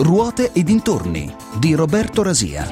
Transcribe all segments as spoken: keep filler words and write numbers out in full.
Ruote e dintorni di Roberto Rasia.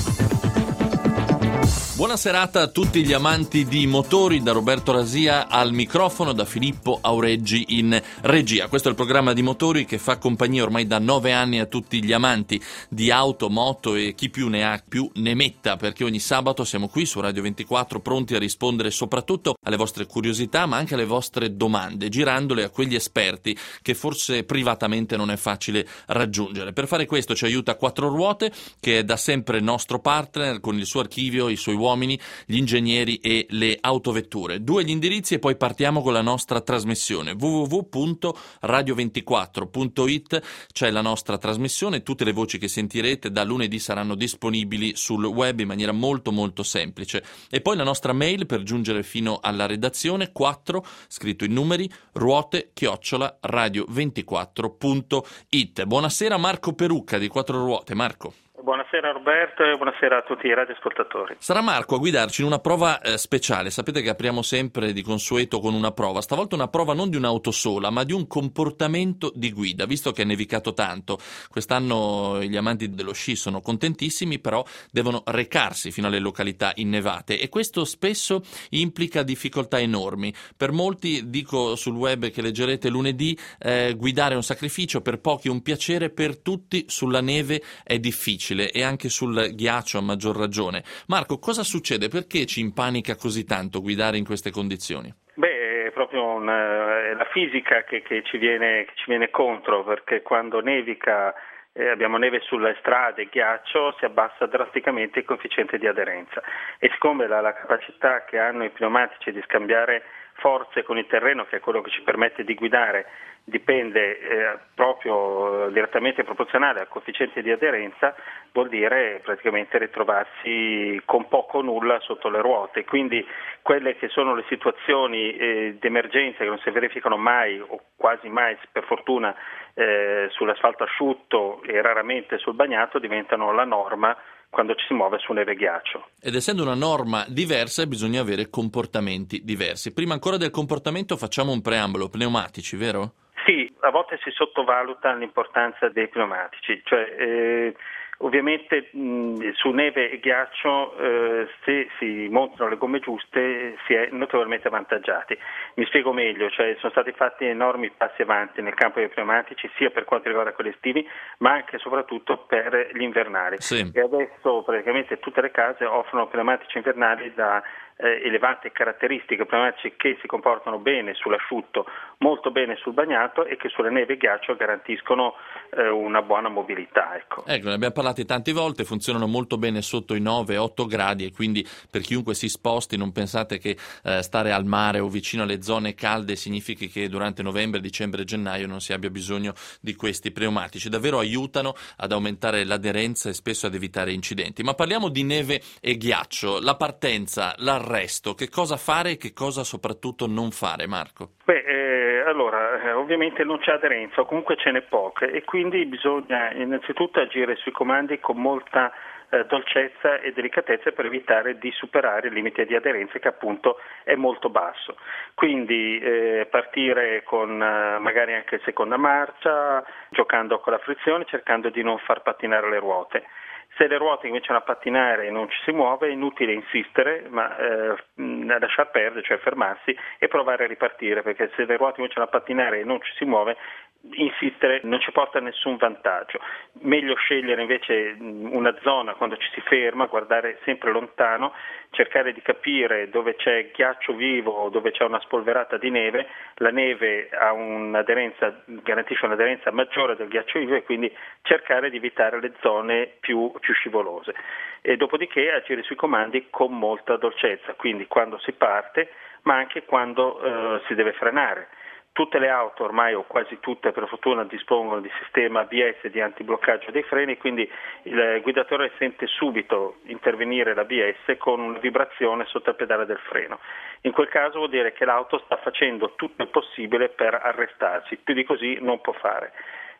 Buona serata a tutti gli amanti di motori, da Roberto Rasia al microfono, da Filippo Aureggi in regia. Questo è il programma di motori che fa compagnia ormai da nove anni a tutti gli amanti di auto, moto e chi più ne ha più ne metta, perché ogni sabato siamo qui su Radio ventiquattro pronti a rispondere soprattutto alle vostre curiosità ma anche alle vostre domande, girandole a quegli esperti che forse privatamente non è facile raggiungere. Per fare questo ci aiuta Quattro Ruote, che è da sempre nostro partner con il suo archivio, i suoi uomini, gli ingegneri e le autovetture. Due gli indirizzi e poi partiamo con la nostra trasmissione. w w w punto radio ventiquattro punto i t c'è la nostra trasmissione, tutte le voci che sentirete da lunedì saranno disponibili sul web in maniera molto molto semplice. E poi la nostra mail per giungere fino alla redazione, quattro scritto in numeri, ruote chiocciola radio ventiquattro punto i t. Buonasera Marco Perucca di Quattro Ruote. Marco. Buonasera Roberto e buonasera a tutti i radioascoltatori. Sarà Marco a guidarci in una prova eh, speciale. Sapete che apriamo sempre di consueto con una prova, stavolta una prova non di un'auto sola ma di un comportamento di guida, visto che è nevicato tanto. Quest'anno gli amanti dello sci sono contentissimi, però devono recarsi fino alle località innevate e questo spesso implica difficoltà enormi. Per molti, dico sul web che leggerete lunedì, eh, guidare è un sacrificio, per pochi un piacere, per tutti sulla neve è difficile e anche sul ghiaccio a maggior ragione. Marco, cosa succede? Perché ci impanica così tanto guidare in queste condizioni? Beh, è proprio una, è la fisica che, che, ci viene, che ci viene contro, perché quando nevica, eh, abbiamo neve sulle strade, ghiaccio, si abbassa drasticamente il coefficiente di aderenza e siccome la, la capacità che hanno i pneumatici di scambiare forze con il terreno, che è quello che ci permette di guidare, dipende eh, proprio eh, direttamente proporzionale al coefficiente di aderenza, vuol dire praticamente ritrovarsi con poco o nulla sotto le ruote. Quindi quelle che sono le situazioni eh, di emergenza che non si verificano mai o quasi mai, per fortuna, eh, sull'asfalto asciutto e raramente sul bagnato, diventano la norma quando ci si muove su neve e ghiaccio. Ed essendo una norma diversa bisogna avere comportamenti diversi. Prima ancora del comportamento facciamo un preambolo, pneumatici, vero? Sì, a volte si sottovaluta l'importanza dei pneumatici, cioè eh, ovviamente mh, su neve e ghiaccio eh, se si montano le gomme giuste si è notevolmente avvantaggiati. Mi spiego meglio, cioè sono stati fatti enormi passi avanti nel campo dei pneumatici sia per quanto riguarda quelli estivi ma anche e soprattutto per gli invernali. Sì. E adesso praticamente tutte le case offrono pneumatici invernali da Eh, elevate caratteristiche, pneumatici che si comportano bene sull'asciutto, molto bene sul bagnato e che sulla neve e ghiaccio garantiscono eh, una buona mobilità. Ecco. Ecco, ne abbiamo parlati tante volte, funzionano molto bene sotto i nove otto gradi e quindi per chiunque si sposti non pensate che eh, stare al mare o vicino alle zone calde significhi che durante novembre, dicembre e gennaio non si abbia bisogno di questi pneumatici. Davvero aiutano ad aumentare l'aderenza e spesso ad evitare incidenti. Ma parliamo di neve e ghiaccio, la partenza, l'arresto, che cosa fare e che cosa soprattutto non fare, Marco? Beh, eh, allora, eh, ovviamente non c'è aderenza o comunque ce n'è poca e quindi bisogna innanzitutto agire sui comandi con molta eh, dolcezza e delicatezza per evitare di superare il limite di aderenza che appunto è molto basso. Quindi eh, partire con eh, magari anche seconda marcia, giocando con la frizione, cercando di non far pattinare le ruote. Se le ruote cominciano a pattinare e non ci si muove, è inutile insistere, ma eh, lasciar perdere, cioè fermarsi e provare a ripartire, perché se le ruote cominciano a pattinare e non ci si muove, insistere non ci porta a nessun vantaggio. Meglio scegliere invece una zona quando ci si ferma, guardare sempre lontano, cercare di capire dove c'è ghiaccio vivo o dove c'è una spolverata di neve. La neve ha un'aderenza, garantisce un'aderenza maggiore del ghiaccio vivo e quindi cercare di evitare le zone più, più scivolose. E dopodiché agire sui comandi con molta dolcezza, quindi quando si parte ma anche quando eh, si deve frenare. Tutte le auto ormai, o quasi tutte per fortuna, dispongono di sistema A B S di antibloccaggio dei freni, quindi il guidatore sente subito intervenire l'A B S con una vibrazione sotto il pedale del freno. In quel caso vuol dire che l'auto sta facendo tutto il possibile per arrestarsi, più di così non può fare.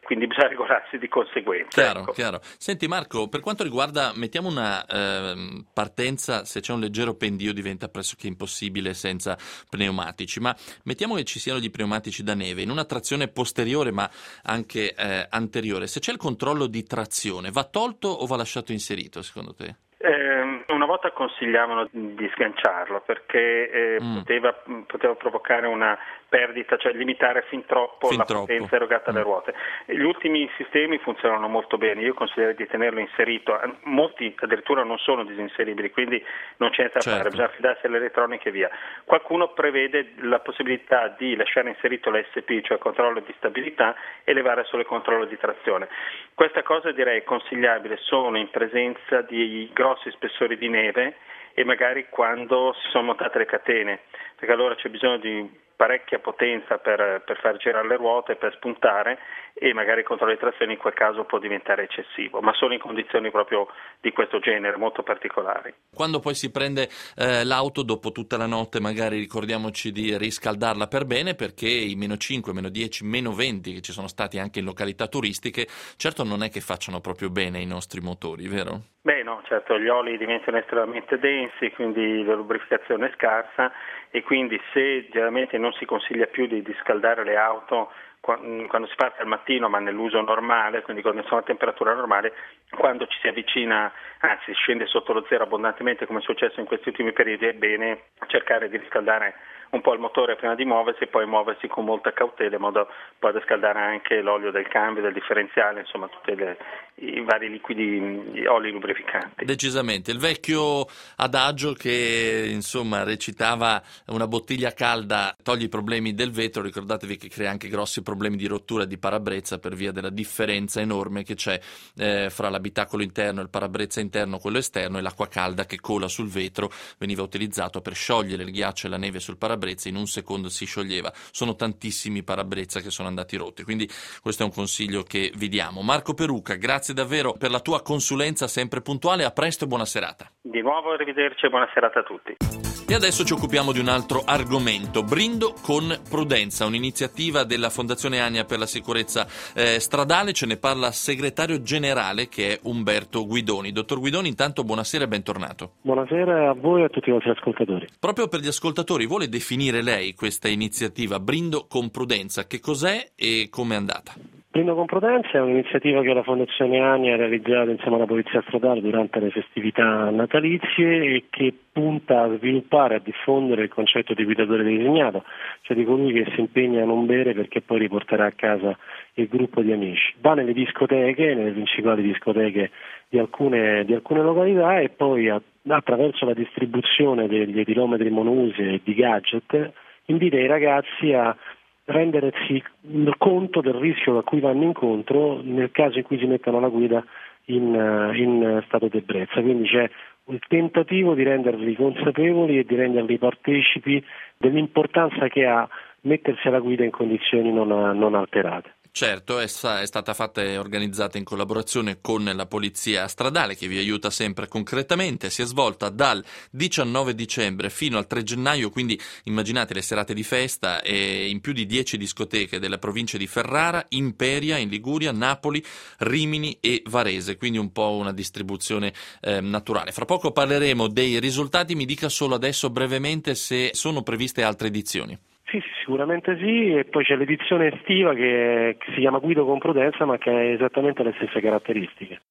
quindi bisogna regolarsi di conseguenza. Chiaro, ecco. chiaro. Senti Marco, per quanto riguarda, mettiamo una eh, partenza, se c'è un leggero pendio diventa pressoché impossibile senza pneumatici, ma mettiamo che ci siano gli pneumatici da neve, in una trazione posteriore ma anche eh, anteriore, se c'è il controllo di trazione, va tolto o va lasciato inserito secondo te? Eh, una volta consigliavano di sganciarlo perché eh, Mm. poteva, poteva provocare una perdita, cioè limitare fin troppo Fin la troppo. potenza erogata alle Mm. ruote. Gli ultimi sistemi funzionano molto bene, io consiglierei di tenerlo inserito, molti addirittura non sono disinseribili, quindi non c'è niente da Certo. fare, bisogna affidarsi all'elettronica e via. Qualcuno prevede la possibilità di lasciare inserito l'S P, cioè controllo di stabilità, e levare solo il controllo di trazione. Questa cosa direi consigliabile solo in presenza di grossi spessori di neve e magari quando si sono montate le catene, perché allora c'è bisogno di parecchia potenza per, per far girare le ruote, per spuntare, e magari il controllo di trazione in quel caso può diventare eccessivo, ma solo in condizioni proprio di questo genere, molto particolari. Quando poi si prende eh, l'auto dopo tutta la notte, magari ricordiamoci di riscaldarla per bene, perché i meno cinque, meno dieci, meno venti che ci sono stati anche in località turistiche, certo non è che facciano proprio bene i nostri motori, vero? Beh no, certo, gli oli diventano estremamente densi, quindi la lubrificazione è scarsa, e quindi se generalmente non si consiglia più di, di scaldare le auto quando si parte al mattino, ma nell'uso normale, quindi quando sono a temperatura normale, quando ci si avvicina, anzi scende sotto lo zero abbondantemente come è successo in questi ultimi periodi, è bene cercare di riscaldare un po' il motore prima di muoversi e poi muoversi con molta cautela in modo poi da scaldare anche l'olio del cambio, del differenziale, insomma tutti i vari liquidi, gli oli lubrificanti. Decisamente, il vecchio adagio che insomma recitava una bottiglia calda toglie i problemi del vetro, ricordatevi che crea anche grossi problemi di rottura di parabrezza per via della differenza enorme che c'è eh, fra l'abitacolo interno, il parabrezza interno, quello esterno, e l'acqua calda che cola sul vetro. Veniva utilizzato per sciogliere il ghiaccio e la neve sul parabrezza, in un secondo si scioglieva. Sono tantissimi parabrezza che sono andati rotti, quindi questo è un consiglio che vi diamo. Marco Perucca, grazie davvero per la tua consulenza sempre puntuale, a presto e buona serata. Di nuovo arrivederci e buona serata a tutti. E adesso ci occupiamo di un altro argomento, Brindo con prudenza, un'iniziativa della Fondazione Ania per la sicurezza eh, stradale. Ce ne parla il segretario generale, che è Umberto Guidoni. Dottor Guidoni, intanto buonasera e bentornato. Buonasera a voi e a tutti i vostri ascoltatori. Proprio per gli ascoltatori, vuole definire lei questa iniziativa Brindo con prudenza? Che cos'è e come è andata? Brindo con prudenza è un'iniziativa che la Fondazione Ania ha realizzato insieme alla Polizia Stradale durante le festività natalizie e che punta a sviluppare e a diffondere il concetto di guidatore designato, cioè di colui che si impegna a non bere perché poi riporterà a casa il gruppo di amici. Va nelle discoteche, nelle principali discoteche di alcune, di alcune località, e poi a, attraverso la distribuzione degli etilometri monouso e di gadget invita i ragazzi a rendersi conto del rischio a cui vanno incontro nel caso in cui si mettano alla guida in, in stato di ebbrezza. Quindi c'è un tentativo di renderli consapevoli e di renderli partecipi dell'importanza che ha mettersi alla guida in condizioni non, non alterate. Certo, è, sta- è stata fatta e organizzata in collaborazione con la Polizia Stradale, che vi aiuta sempre concretamente. Si è svolta dal diciannove dicembre fino al tre gennaio, quindi immaginate le serate di festa, e in più di dieci discoteche delle province di Ferrara, Imperia in Liguria, Napoli, Rimini e Varese, quindi un po' una distribuzione eh, naturale. Fra poco parleremo dei risultati, mi dica solo adesso brevemente se sono previste altre edizioni. Sì, sì, sicuramente sì, e poi c'è l'edizione estiva che, che si chiama Guido con prudenza, ma che ha esattamente le stesse caratteristiche.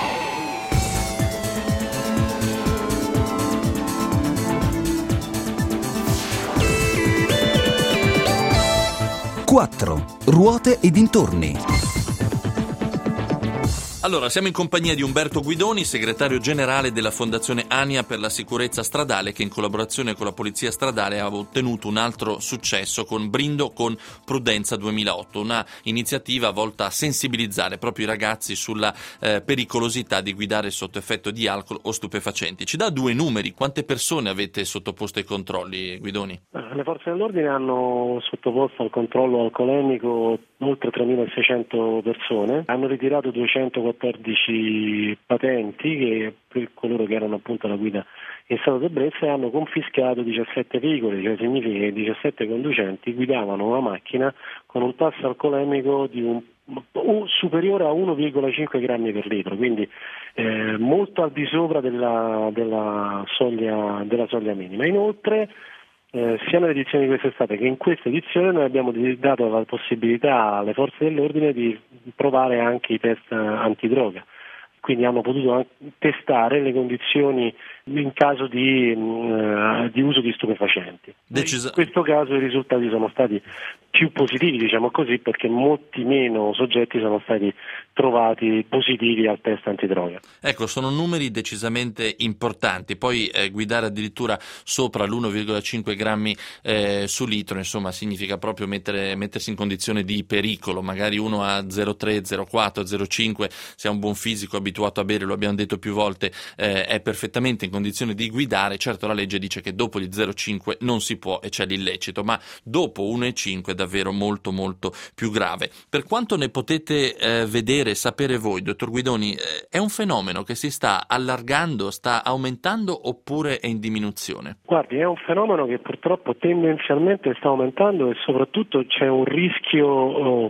quattro. Ruote e dintorni. Allora, siamo in compagnia di Umberto Guidoni, segretario generale della Fondazione Ania per la sicurezza stradale, che in collaborazione con la Polizia Stradale ha ottenuto un altro successo con Brindo con prudenza duemilaotto, una iniziativa volta a sensibilizzare proprio i ragazzi sulla eh, pericolosità di guidare sotto effetto di alcol o stupefacenti. Ci dà due numeri, quante persone avete sottoposto ai controlli, Guidoni? Le forze dell'ordine hanno sottoposto al controllo alcolemico oltre tremilaseicento persone, hanno ritirato duecentoquattordici patenti che, per coloro che erano appunto alla guida in stato di ebbrezza, e hanno confiscato diciassette veicoli, cioè significa che diciassette conducenti guidavano una macchina con un tasso alcolemico di un superiore a uno virgola cinque grammi per litro, quindi eh, molto al di sopra della, della, soglia, della soglia minima. Inoltre eh, sia nell'edizione di quest'estate che in questa edizione noi abbiamo dato la possibilità alle forze dell'ordine di provare anche i test antidroga, quindi hanno potuto testare le condizioni in caso di, uh, di uso di stupefacenti. Decisa- in questo caso i risultati sono stati più positivi, diciamo così, perché molti meno soggetti sono stati trovati positivi al test antidroga. Ecco, sono numeri decisamente importanti. Poi eh, guidare addirittura sopra l'uno virgola cinque grammi eh, su litro, insomma, significa proprio mettere, mettersi in condizione di pericolo. Magari uno a zero virgola tre, zero virgola quattro, zero virgola cinque, se ha un buon fisico, abituato a bere, lo abbiamo detto più volte, eh, è perfettamente in condizione di guidare. Certo, la legge dice che dopo gli zero virgola cinque non si può e c'è l'illecito, ma dopo uno virgola cinque è davvero molto molto più grave. Per quanto ne potete eh, vedere, sapere voi, dottor Guidoni, eh, è un fenomeno che si sta allargando, sta aumentando oppure è in diminuzione? Guardi, è un fenomeno che purtroppo tendenzialmente sta aumentando e soprattutto c'è un rischio oh,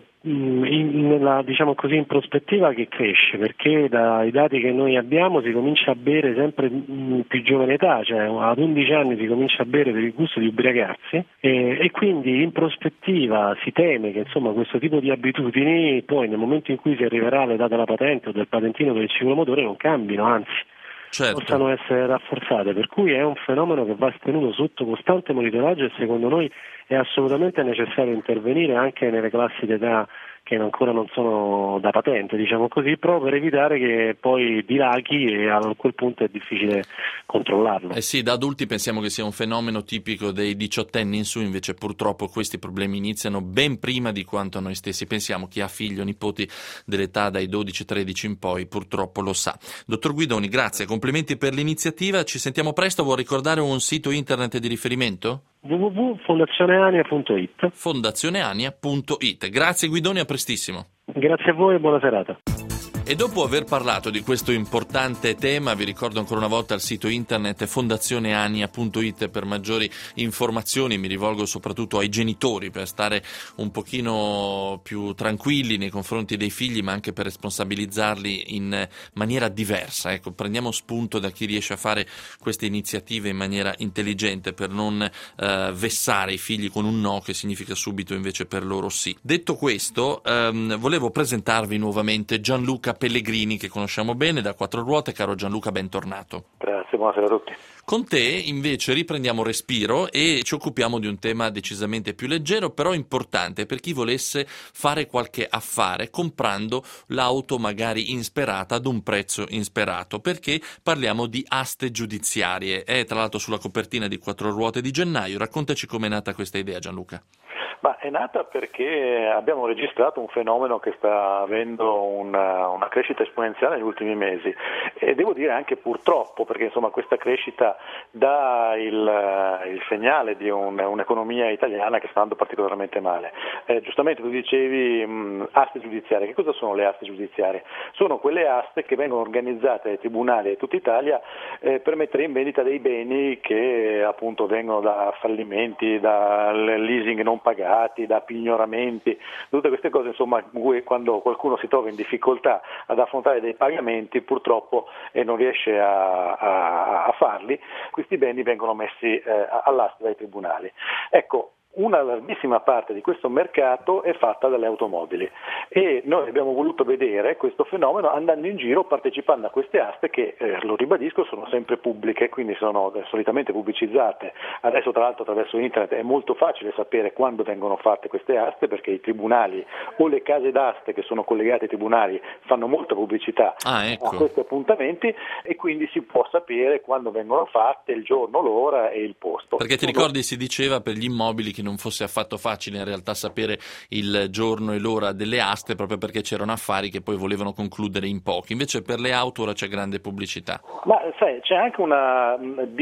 In, nella, diciamo così, in prospettiva che cresce, perché dai dati che noi abbiamo si comincia a bere sempre in più giovane età, cioè ad undici anni si comincia a bere per il gusto di ubriacarsi e, e quindi in prospettiva si teme che insomma questo tipo di abitudini poi nel momento in cui si arriverà all'età della patente o del patentino per il ciclomotore non cambino, anzi certo. possano essere rafforzate, per cui è un fenomeno che va tenuto sotto costante monitoraggio e secondo noi è assolutamente necessario intervenire anche nelle classi d'età che ancora non sono da patente, diciamo così, proprio per evitare che poi dilaghi e a quel punto è difficile controllarlo. Eh sì, da adulti pensiamo che sia un fenomeno tipico dei diciottenni in su, invece purtroppo questi problemi iniziano ben prima di quanto noi stessi pensiamo. Chi ha figli o nipoti dell'età dai dodici tredici in poi purtroppo lo sa. Dottor Guidoni, grazie, complimenti per l'iniziativa, ci sentiamo presto. Vuoi ricordare un sito internet di riferimento? w w w punto fondazione ania punto i t fondazione ania punto i t. Grazie Guidoni, a prestissimo. Grazie a voi e buona serata. E dopo aver parlato di questo importante tema, vi ricordo ancora una volta il sito internet fondazione ania punto i t per maggiori informazioni. Mi rivolgo soprattutto ai genitori per stare un pochino più tranquilli nei confronti dei figli, ma anche per responsabilizzarli in maniera diversa. Ecco, prendiamo spunto da chi riesce a fare queste iniziative in maniera intelligente per non eh, vessare i figli con un no che significa subito invece per loro sì. Detto questo, ehm, volevo presentarvi nuovamente Gianluca Pellegrini, che conosciamo bene da Quattro Ruote. Caro Gianluca, bentornato. Grazie, buonasera a tutti. Con te invece riprendiamo respiro e ci occupiamo di un tema decisamente più leggero, però importante per chi volesse fare qualche affare comprando l'auto magari insperata ad un prezzo insperato, perché parliamo di aste giudiziarie. È tra l'altro sulla copertina di Quattro Ruote di gennaio. Raccontaci com'è nata questa idea, Gianluca. Ma è nata perché abbiamo registrato un fenomeno che sta avendo una, una crescita esponenziale negli ultimi mesi e devo dire anche purtroppo, perché insomma questa crescita dà il, il segnale di un, un'economia italiana che sta andando particolarmente male. Eh, giustamente tu dicevi mh, aste giudiziarie. Che cosa sono le aste giudiziarie? Sono quelle aste che vengono organizzate dai tribunali di tutta Italia eh, per mettere in vendita dei beni che appunto vengono da fallimenti, da leasing non pagati, da pignoramenti, tutte queste cose insomma quando qualcuno si trova in difficoltà ad affrontare dei pagamenti purtroppo e non riesce a, a, a farli, questi beni vengono messi eh, all'asta dai tribunali. Ecco, una larghissima parte di questo mercato è fatta dalle automobili e noi abbiamo voluto vedere questo fenomeno andando in giro, partecipando a queste aste che, eh, lo ribadisco, sono sempre pubbliche, quindi sono solitamente pubblicizzate. Adesso tra l'altro attraverso internet è molto facile sapere quando vengono fatte queste aste, perché i tribunali o le case d'aste che sono collegate ai tribunali fanno molta pubblicità ah, ecco. a questi appuntamenti e quindi si può sapere quando vengono fatte, il giorno, l'ora e il posto. Perché ti ricordi si diceva per gli immobili che non fosse affatto facile in realtà sapere il giorno e l'ora delle aste, proprio perché c'erano affari che poi volevano concludere in pochi. Invece per le auto ora c'è grande pubblicità. Ma sai, c'è anche una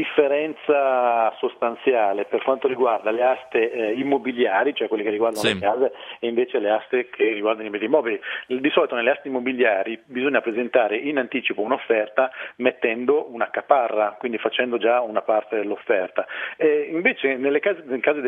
differenza sostanziale per quanto riguarda le aste eh, immobiliari, cioè quelle che riguardano sì. le case, e invece le aste che riguardano i beni immobili. Di solito nelle aste immobiliari bisogna presentare in anticipo un'offerta mettendo una caparra, quindi facendo già una parte dell'offerta. E invece nelle case, nel caso delle macchine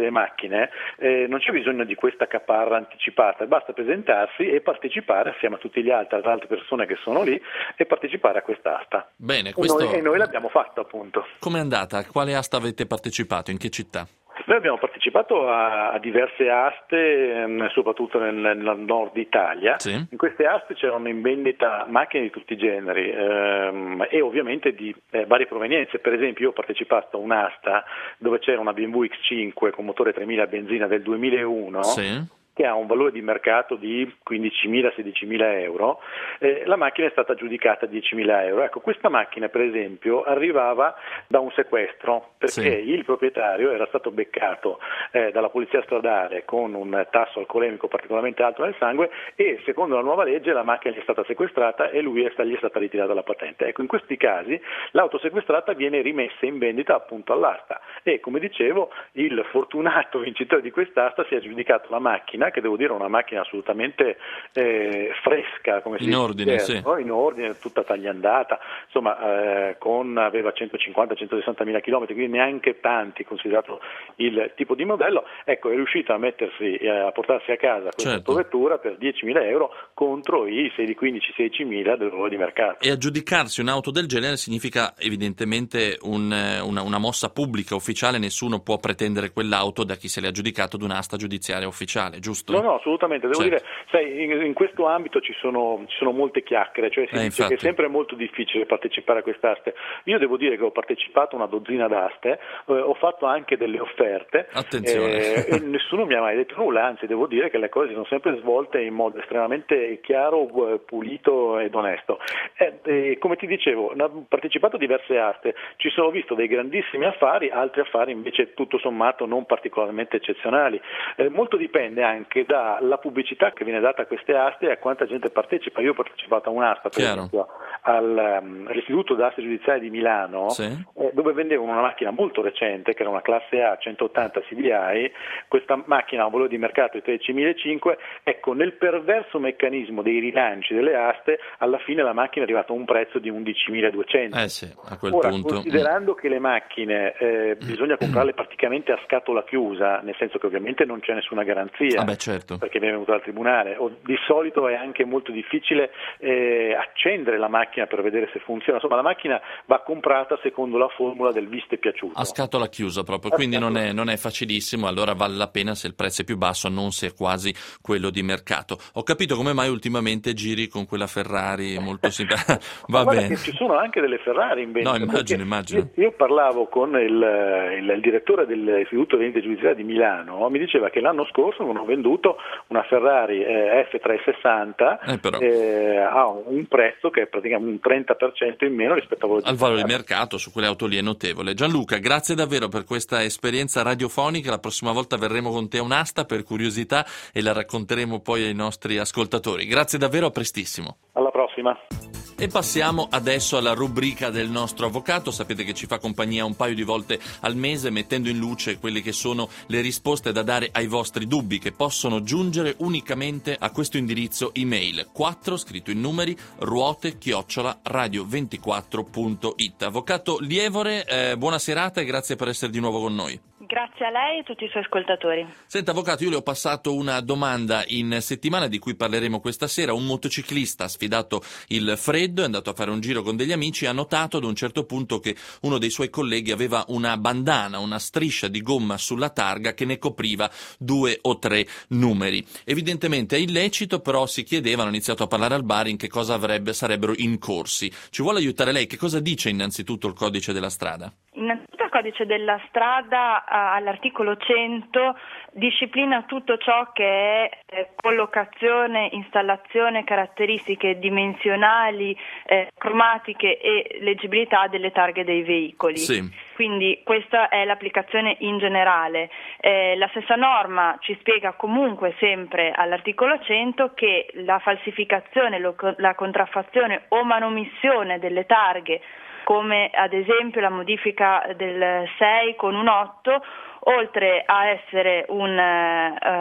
macchine eh, non c'è bisogno di questa caparra anticipata, basta presentarsi e partecipare assieme a tutti gli altri, alle altre persone che sono lì, e partecipare a quest'asta. Bene, questo... e, noi, e noi l'abbiamo fatto, appunto. Com'è andata? A quale asta avete partecipato? In che città? Noi abbiamo partecipato a, a diverse aste, ehm, soprattutto nel, nel nord Italia. Sì. In queste aste c'erano in vendita macchine di tutti i generi ehm, e ovviamente di eh, varie provenienze. Per esempio, io ho partecipato a un'asta dove c'era una B M W X cinque con motore tremila benzina del duemilauno. Sì. Che ha un valore di mercato di quindicimila sedicimila euro, eh, la macchina è stata aggiudicata a diecimila euro. Ecco, questa macchina per esempio arrivava da un sequestro, perché sì. il proprietario era stato beccato eh, dalla polizia stradale con un tasso alcolemico particolarmente alto nel sangue, e secondo la nuova legge la macchina gli è stata sequestrata e lui è sta, gli è stata ritirata la patente. Ecco, in questi casi l'auto sequestrata viene rimessa in vendita appunto all'asta, e come dicevo il fortunato vincitore di quest'asta si è aggiudicato la macchina, che devo dire è una macchina assolutamente eh, fresca, come si in dice, ordine, sì. no? In ordine, tutta tagliandata, insomma, eh, con, aveva centocinquanta centosessanta mila chilometri, quindi neanche tanti considerato il tipo di modello. Ecco, è riuscito a mettersi, eh, a portarsi a casa questa certo. vettura per diecimila euro contro i quindici sedicimila del valore di mercato. E aggiudicarsi un'auto del genere significa evidentemente un, una, una mossa pubblica ufficiale, nessuno può pretendere quell'auto da chi se l'è aggiudicato ad un'asta giudiziaria ufficiale, giusto? No, no, assolutamente, devo certo. dire, sai, in, in questo ambito ci sono, ci sono molte chiacchiere, cioè si eh, dice che è sempre molto difficile partecipare a quest'aste. Io devo dire che ho partecipato a una dozzina d'aste, eh, ho fatto anche delle offerte, attenzione, eh, e nessuno mi ha mai detto nulla, anzi devo dire che le cose sono sempre svolte in modo estremamente chiaro, pulito ed onesto. Eh, eh, come ti dicevo, ho partecipato a diverse aste, ci sono visto dei grandissimi affari, altri affari invece tutto sommato non particolarmente eccezionali. Eh, molto dipende anche anche dalla pubblicità che viene data a queste aste e a quanta gente partecipa. Io ho partecipato a un'asta, per Chiaro. esempio, al, um, all'Istituto d'Aste Giudiziaria di Milano, sì. eh, dove vendevano una macchina molto recente, che era una classe A centottanta C D I. Questa macchina ha un valore di mercato di tredicimilacinquecento. Ecco, nel perverso meccanismo dei rilanci delle aste, alla fine la macchina è arrivata a un prezzo di undicimiladuecento. Eh sì, a quel Ora, punto. considerando che le macchine eh, bisogna comprarle praticamente a scatola chiusa, nel senso che ovviamente non c'è nessuna garanzia. Ah beh, certo. Perché viene venuto dal tribunale, o di solito è anche molto difficile eh, accendere la macchina per vedere se funziona, insomma la macchina va comprata secondo la formula del visto e piaciuto. A scatola chiusa proprio, quindi non è, non è facilissimo, allora vale la pena se il prezzo è più basso, non se è quasi quello di mercato. Ho capito come mai ultimamente giri con quella Ferrari molto simpatica. Va Ma bene. che ci sono anche delle Ferrari in vendita. No, immagino, immagino. Io, io parlavo con il, il, il direttore dell'Istituto di Vendita Giudiziaria di Milano, mi diceva che l'anno scorso hanno venduto una Ferrari eh, F trecentosessanta eh, eh, a un prezzo che è praticamente un trenta per cento in meno rispetto al valore al valore di mercato. Su quelle auto lì è notevole. Gianluca, grazie davvero per questa esperienza radiofonica. La prossima volta verremo con te a un'asta per curiosità e la racconteremo poi ai nostri ascoltatori. Grazie davvero, a prestissimo. Alla prossima. E passiamo adesso alla rubrica del nostro avvocato. Sapete che ci fa compagnia un paio di volte al mese, mettendo in luce quelle che sono le risposte da dare ai vostri dubbi, che possono giungere unicamente a questo indirizzo email quattro, scritto in numeri, ruote chiocciola radio ventiquattro punto it. Avvocato Lievore, eh, buona serata e grazie per essere di nuovo con noi. Grazie a lei e a tutti i suoi ascoltatori. Senta, avvocato, io le ho passato una domanda in settimana di cui parleremo questa sera. Un motociclista ha sfidato il freddo, è andato a fare un giro con degli amici e ha notato ad un certo punto che uno dei suoi colleghi aveva una bandana, una striscia di gomma sulla targa che ne copriva due o tre numeri. Evidentemente è illecito, però si chiedeva, hanno iniziato a parlare al bar, in che cosa avrebbe, sarebbero incorsi. Ci vuole aiutare lei? Che cosa dice innanzitutto il codice della strada? Innanzitutto il codice della strada all'articolo cento disciplina tutto ciò che è eh, collocazione, installazione, caratteristiche dimensionali, eh, cromatiche e leggibilità delle targhe dei veicoli. Sì. Quindi questa è l'applicazione in generale. Eh, la stessa norma ci spiega comunque sempre all'articolo cento che la falsificazione, lo, la contraffazione o manomissione delle targhe, come ad esempio la modifica del sei con un otto, oltre a essere un, eh,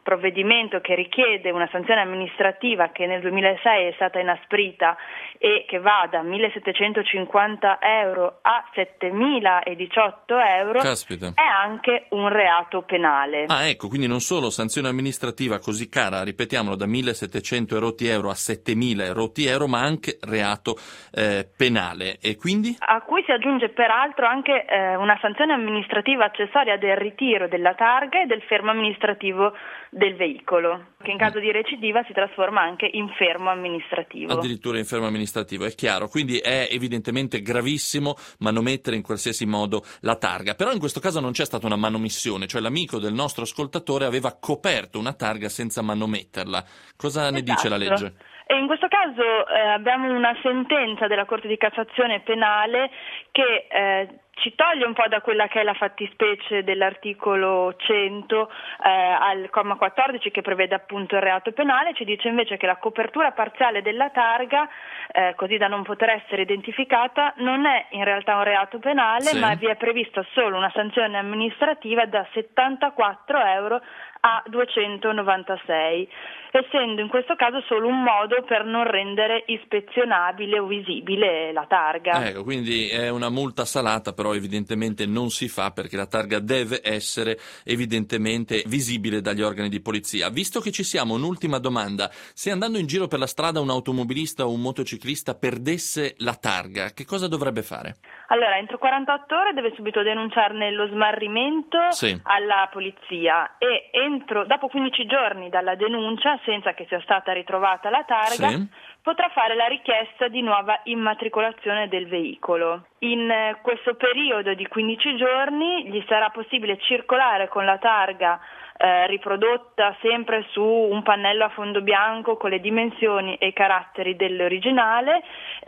provvedimento che richiede una sanzione amministrativa che nel duemilasei è stata inasprita e che va da millesettecentocinquanta euro a settemiladiciotto euro, Caspita. È anche un reato penale. Ah, ecco, quindi non solo sanzione amministrativa così cara, ripetiamolo, da millesettecento euro a settemila euro, ma anche reato eh, penale. E quindi? A cui si aggiunge peraltro anche eh, una sanzione amministrativa accessoria del ritiro della targa e del fermo amministrativo del veicolo, che in caso di recidiva si trasforma anche in fermo amministrativo. Addirittura in fermo amministrativo, è chiaro. Quindi è evidentemente gravissimo manomettere in qualsiasi modo la targa. Però in questo caso non c'è stata una manomissione, cioè l'amico del nostro ascoltatore aveva coperto una targa senza manometterla. Cosa ne Esatto. dice la legge? E in questo caso eh, abbiamo una sentenza della Corte di Cassazione penale che eh, ci toglie un po' da quella che è la fattispecie dell'articolo cento eh, al comma quattordici, che prevede appunto il reato penale. Ci dice invece che la copertura parziale della targa, eh, così da non poter essere identificata, non è in realtà un reato penale, sì. ma vi è prevista solo una sanzione amministrativa da settantaquattro euro a duecentonovantasei, essendo in questo caso solo un modo per non rendere ispezionabile o visibile la targa. Ecco, quindi è una multa salata, però evidentemente non si fa perché la targa deve essere evidentemente visibile dagli organi di polizia. Visto che ci siamo, un'ultima domanda: se andando in giro per la strada un automobilista o un motociclista perdesse la targa, che cosa dovrebbe fare? Allora, entro quarantotto ore deve subito denunciarne lo smarrimento sì. alla polizia e entro, dopo quindici giorni dalla denuncia, senza che sia stata ritrovata la targa, sì. potrà fare la richiesta di nuova immatricolazione del veicolo. In eh, questo periodo di quindici giorni gli sarà possibile circolare con la targa eh, riprodotta sempre su un pannello a fondo bianco con le dimensioni e i caratteri dell'originale,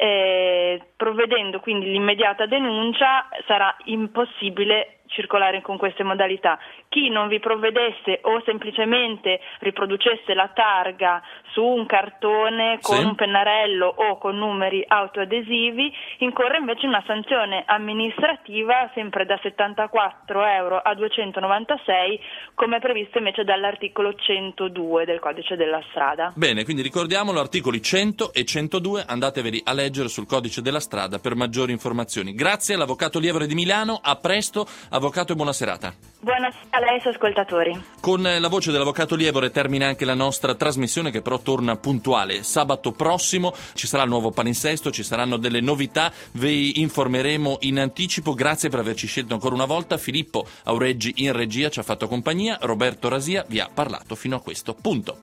eh, provvedendo quindi l'immediata denuncia sarà impossibile circolare con queste modalità. Chi non vi provvedesse o semplicemente riproducesse la targa su un cartone con sì. un pennarello o con numeri autoadesivi incorre invece in una sanzione amministrativa sempre da settantaquattro euro a duecentonovantasei, come previsto invece dall'articolo centodue del codice della strada. Bene, quindi ricordiamolo, articoli cento e centodue, andateveli a leggere sul codice della strada per maggiori informazioni. Grazie all'avvocato Lievore di Milano, a presto avvocato e buona serata. Buonasera a lei e ascoltatori. Con la voce dell'avvocato Lievore termina anche la nostra trasmissione, che però torna puntuale. Sabato prossimo ci sarà il nuovo palinsesto, ci saranno delle novità, vi informeremo in anticipo. Grazie per averci scelto ancora una volta. Filippo Aureggi in regia ci ha fatto compagnia, Roberto Rasia vi ha parlato fino a questo punto.